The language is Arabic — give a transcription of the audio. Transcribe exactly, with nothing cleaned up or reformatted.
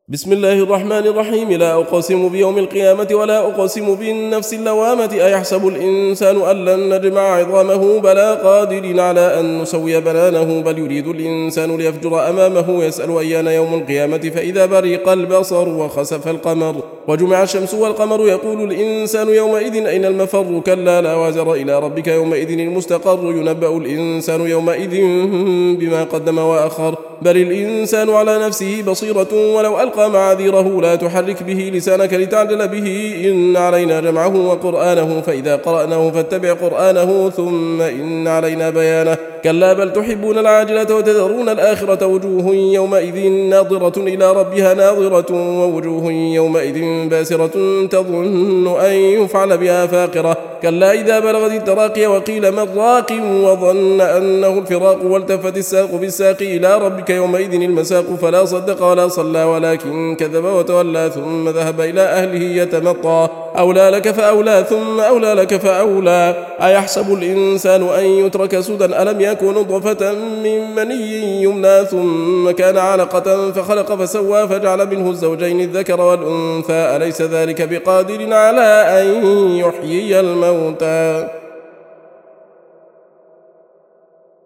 بسم الله الرحمن الرحيم. لا أقسم بيوم القيامة ولا أقسم بالنفس اللوامة. أيحسب الإنسان أن لن نجمع عظامه بلى قادرين على أن نسوي بنانه بل يريد الإنسان ليفجر أمامه يسأل أيان يوم القيامة فإذا برق البصر وخسف القمر وجمع الشمس والقمر يقول الإنسان يومئذ أين المفر كلا لا وزر إلى ربك يومئذ المستقر ينبأ الإنسان يومئذ بما قدم وأخر بل الإنسان على نفسه بصيرة ولو ألقى معاذيره لا تحرك به لسانك لتعجل به إن علينا جمعه وقرآنه فإذا قرأناه فاتبع قرآنه ثم إن علينا بيانه كلا بل تحبون العاجلة وتذرون الآخرة وجوه يومئذ ناظرة إلى ربها ناظرة ووجوه يومئذ باسرة تظن أن يفعل بها فاقرة كلا إذا بلغت التراقي وقيل من راق وظن أنه الفراق والتفت الساق بالساق إلى ربك يومئذ المساق فلا صدق ولا صلى ولكن كذب وتولى ثم ذهب إلى أهله يتمطى أولى لك فأولى ثم أولى لك فأولى أيحسب الإنسان أن يترك سدى ألم يكن نطفة من مني يمنى ثم كان علقة فخلق فسوى فجعل منه الزوجين الذكر والأنثى أليس ذلك بقادر على أن يحيي الموتى